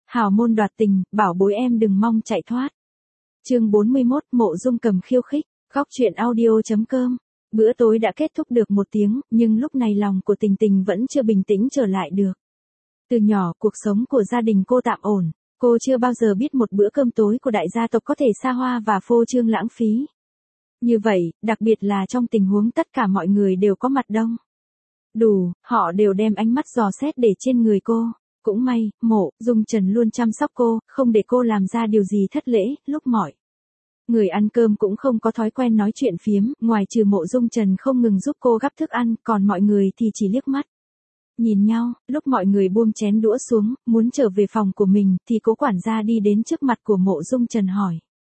Hào môn đoạt tình, bảo bối em đừng mong chạy thoát. Chương 41, Mộ Dung Cầm khiêu khích, góc truyện audio.com. Bữa tối đã kết thúc được 1 tiếng, nhưng lúc này lòng của Tình Tình vẫn chưa bình tĩnh trở lại được. Từ nhỏ, cuộc sống của gia đình cô tạm ổn, cô chưa bao giờ biết một bữa cơm tối của đại gia tộc có thể xa hoa và phô trương lãng phí. Như vậy, đặc biệt là trong tình huống tất cả mọi người đều có mặt đông đủ, họ đều đem ánh mắt dò xét để trên người cô. Cũng may, Mộ Dung Trần luôn chăm sóc cô, không để cô làm ra điều gì thất lễ. Lúc mọi người ăn cơm cũng không có thói quen nói chuyện phiếm, ngoài trừ Mộ Dung Trần không ngừng giúp cô gắp thức ăn, còn mọi người thì chỉ liếc mắt nhìn nhau. Lúc mọi người buông chén đũa xuống, muốn trở về phòng của mình, thì cố quản gia đi đến trước mặt của Mộ Dung Trần hỏi: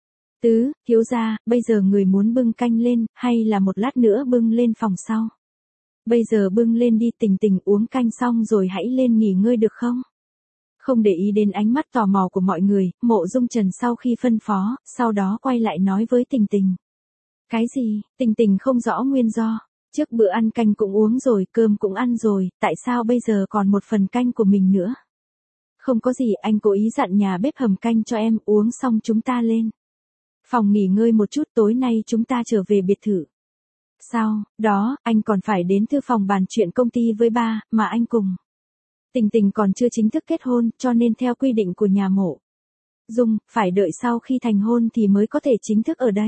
Tứ, thiếu gia, bây giờ người muốn bưng canh lên, hay là một lát nữa bưng lên phòng sau? Bây giờ bưng lên đi, Tình Tình uống canh xong rồi hãy lên nghỉ ngơi được không? Không để ý đến ánh mắt tò mò của mọi người, Mộ Dung Trần sau khi phân phó, sau đó quay lại nói với Tình Tình. Cái gì? Tình Tình không rõ nguyên do. Trước bữa ăn canh cũng uống rồi, cơm cũng ăn rồi, tại sao bây giờ còn một phần canh của mình nữa? Không có gì, anh cố ý dặn nhà bếp hầm canh cho em, uống xong chúng ta lên phòng nghỉ ngơi một chút, tối nay chúng ta trở về biệt thự. Sao, đó, anh còn phải đến thư phòng bàn chuyện công ty với ba, mà anh cùng Tình Tình còn chưa chính thức kết hôn, cho nên theo quy định của nhà Mộ Dung, phải đợi sau khi thành hôn thì mới có thể chính thức ở đây.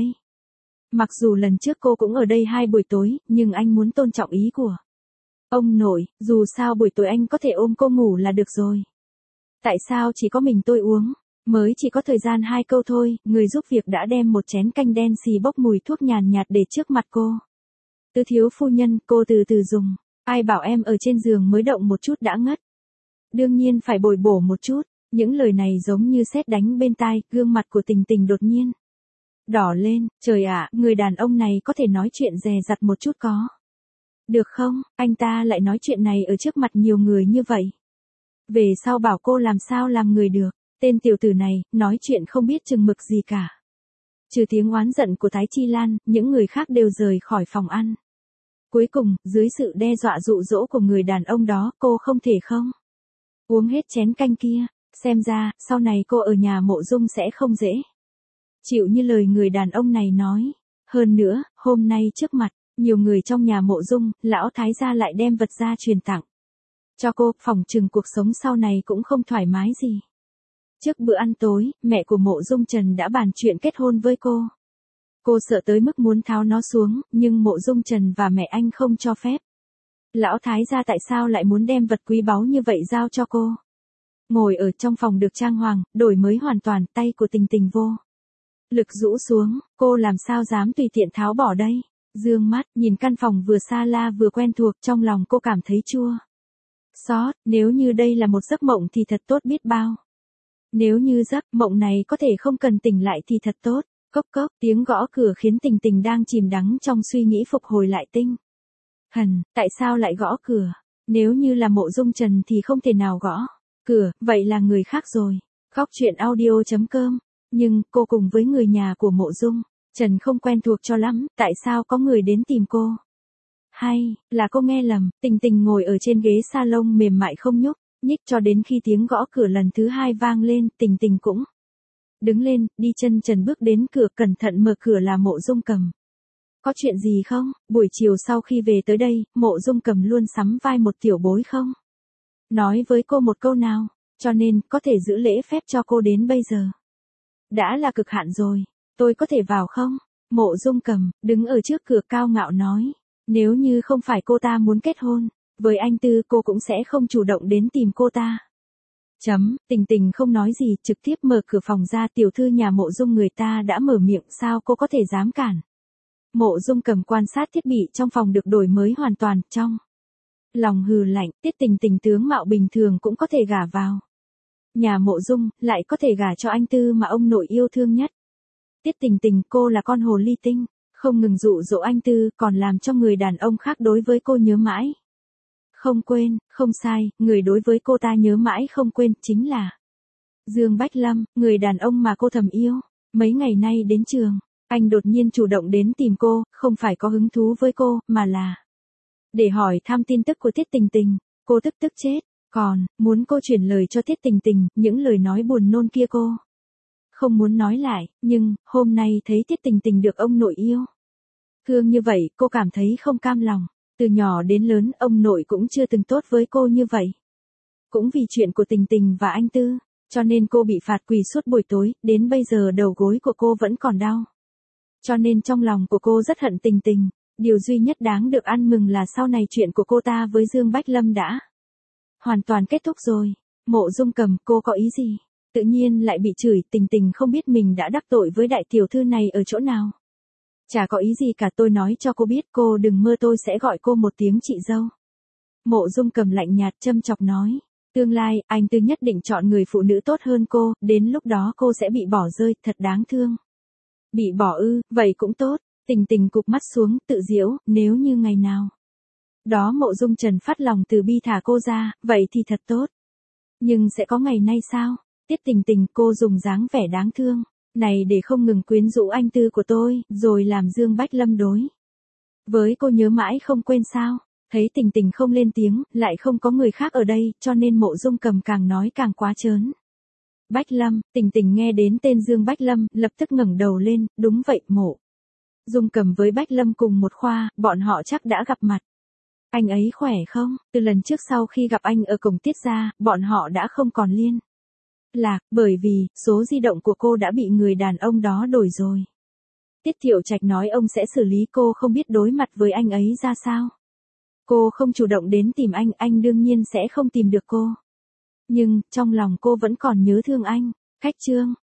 Mặc dù lần trước cô cũng ở đây 2 buổi tối, nhưng anh muốn tôn trọng ý của ông nội, dù sao buổi tối anh có thể ôm cô ngủ là được rồi. Tại sao chỉ có mình tôi uống? Mới chỉ có thời gian 2 câu thôi, người giúp việc đã đem một chén canh đen xì bốc mùi thuốc nhàn nhạt để trước mặt cô. Tứ thiếu phu nhân, cô từ từ dùng. Ai bảo em ở trên giường mới động một chút đã ngất. Đương nhiên phải bồi bổ một chút. Những lời này giống như sét đánh bên tai, gương mặt của Tình Tình đột nhiên đỏ lên. Trời ạ, người đàn ông này có thể nói chuyện dè dặt một chút có được không? Anh ta lại nói chuyện này ở trước mặt nhiều người như vậy. Về sau bảo cô làm sao làm người được. Tên tiểu tử này, nói chuyện không biết chừng mực gì cả. Trừ tiếng oán giận của Thái Chi Lan, những người khác đều rời khỏi phòng ăn. Cuối cùng, dưới sự đe dọa dụ dỗ của người đàn ông đó, cô không thể không uống hết chén canh kia. Xem ra, sau này cô ở nhà Mộ Dung sẽ không dễ chịu như lời người đàn ông này nói. Hơn nữa, hôm nay trước mặt nhiều người trong nhà Mộ Dung, lão thái gia lại đem vật gia truyền tặng cho cô, phỏng chừng cuộc sống sau này cũng không thoải mái gì. Trước bữa ăn tối, mẹ của Mộ Dung Trần đã bàn chuyện kết hôn với cô. Cô sợ tới mức muốn tháo nó xuống, nhưng Mộ Dung Trần và mẹ anh không cho phép. Lão thái gia tại sao lại muốn đem vật quý báu như vậy giao cho cô? Ngồi ở trong phòng được trang hoàng, đổi mới hoàn toàn, tay của Tình Tình vô lực rũ xuống, cô làm sao dám tùy tiện tháo bỏ đây? Dương mắt, nhìn căn phòng vừa xa la vừa quen thuộc, trong lòng cô cảm thấy chua xót, nếu như đây là một giấc mộng thì thật tốt biết bao. Nếu như giấc mộng này có thể không cần tỉnh lại thì thật tốt. Cốc cốc, tiếng gõ cửa khiến Tình Tình đang chìm đắm trong suy nghĩ phục hồi lại tinh thần. Tại sao lại gõ cửa? Nếu như là Mộ Dung Trần thì không thể nào gõ cửa, vậy là người khác rồi. Góc truyện audio.com. Nhưng, cô cùng với người nhà của Mộ Dung Trần không quen thuộc cho lắm, tại sao có người đến tìm cô? Hay là cô nghe lầm? Tình Tình ngồi ở trên ghế salon mềm mại không nhúc nhích cho đến khi tiếng gõ cửa lần thứ 2 vang lên, Tình Tình cũng đứng lên, đi chân trần bước đến cửa, cẩn thận mở cửa. Là Mộ Dung Cầm. Có chuyện gì không? Buổi chiều sau khi về tới đây, Mộ Dung Cầm luôn sắm vai một tiểu bối không nói với cô một câu nào, cho nên có thể giữ lễ phép cho cô đến bây giờ đã là cực hạn rồi. Tôi có thể vào không? Mộ Dung Cầm đứng ở trước cửa cao ngạo nói. Nếu như không phải cô ta muốn kết hôn với anh Tư, cô cũng sẽ không chủ động đến tìm cô ta. Tình Tình không nói gì, trực tiếp mở cửa phòng ra. Tiểu thư nhà Mộ Dung người ta đã mở miệng, sao cô có thể dám cản? Mộ Dung Cầm quan sát thiết bị trong phòng được đổi mới hoàn toàn, trong lòng hừ lạnh, Tiết Tình Tình tướng mạo bình thường cũng có thể gả vào nhà Mộ Dung, lại có thể gả cho anh Tư mà ông nội yêu thương nhất. Tiết Tình Tình, cô là con hồ ly tinh, không ngừng dụ dỗ anh Tư, còn làm cho người đàn ông khác đối với cô nhớ mãi không quên. Không sai, người đối với cô ta nhớ mãi không quên chính là Dương Bách Lâm, người đàn ông mà cô thầm yêu. Mấy ngày nay đến trường, anh đột nhiên chủ động đến tìm cô, không phải có hứng thú với cô, mà là để hỏi thăm tin tức của Tiết Tình Tình. Cô tức chết, Còn, muốn cô chuyển lời cho Tiết Tình Tình, những lời nói buồn nôn kia cô không muốn nói lại, nhưng, hôm nay thấy Tiết Tình Tình được ông nội yêu thương như vậy, cô cảm thấy không cam lòng. Từ nhỏ đến lớn, ông nội cũng chưa từng tốt với cô như vậy. Cũng vì chuyện của Tình Tình và anh Tư, cho nên cô bị phạt quỳ suốt buổi tối, đến bây giờ đầu gối của cô vẫn còn đau. Cho nên trong lòng của cô rất hận Tình Tình. Điều duy nhất đáng được ăn mừng là sau này chuyện của cô ta với Dương Bách Lâm đã hoàn toàn kết thúc rồi. Mộ Dung Cầm, cô có ý gì? Tự nhiên lại bị chửi, Tình Tình không biết mình đã đắc tội với đại tiểu thư này ở chỗ nào. Chả có ý gì cả, tôi nói cho cô biết, cô đừng mơ tôi sẽ gọi cô một tiếng chị dâu. Mộ Dung Cầm lạnh nhạt châm chọc nói. Tương lai, anh Tư nhất định chọn người phụ nữ tốt hơn cô, đến lúc đó cô sẽ bị bỏ rơi, thật đáng thương. Bị bỏ ư, vậy cũng tốt. Tình Tình cụp mắt xuống, tự giễu, nếu như ngày nào đó Mộ Dung Trần phát lòng từ bi thả cô ra, vậy thì thật tốt. Nhưng sẽ có ngày nay sao? Tiết Tình Tình, cô dùng dáng vẻ đáng thương này để không ngừng quyến rũ anh Tư của tôi, rồi làm Dương Bách Lâm đối với cô nhớ mãi không quên sao? Thấy Tình Tình không lên tiếng, lại không có người khác ở đây, cho nên Mộ Dung Cầm càng nói càng quá trớn. Bách Lâm, Tình Tình nghe đến tên Dương Bách Lâm, lập tức ngẩng đầu lên, đúng vậy, Mộ Dung Cầm với Bách Lâm cùng một khoa, bọn họ chắc đã gặp mặt. Anh ấy khỏe không? Từ lần trước sau khi gặp anh ở cổng Tiết gia, bọn họ đã không còn liên lạc, bởi vì, số di động của cô đã bị người đàn ông đó đổi rồi. Tiết Thiệu Trạch nói ông sẽ xử lý, cô không biết đối mặt với anh ấy ra sao. Cô không chủ động đến tìm anh đương nhiên sẽ không tìm được cô. Nhưng, trong lòng cô vẫn còn nhớ thương anh. Khách Trương,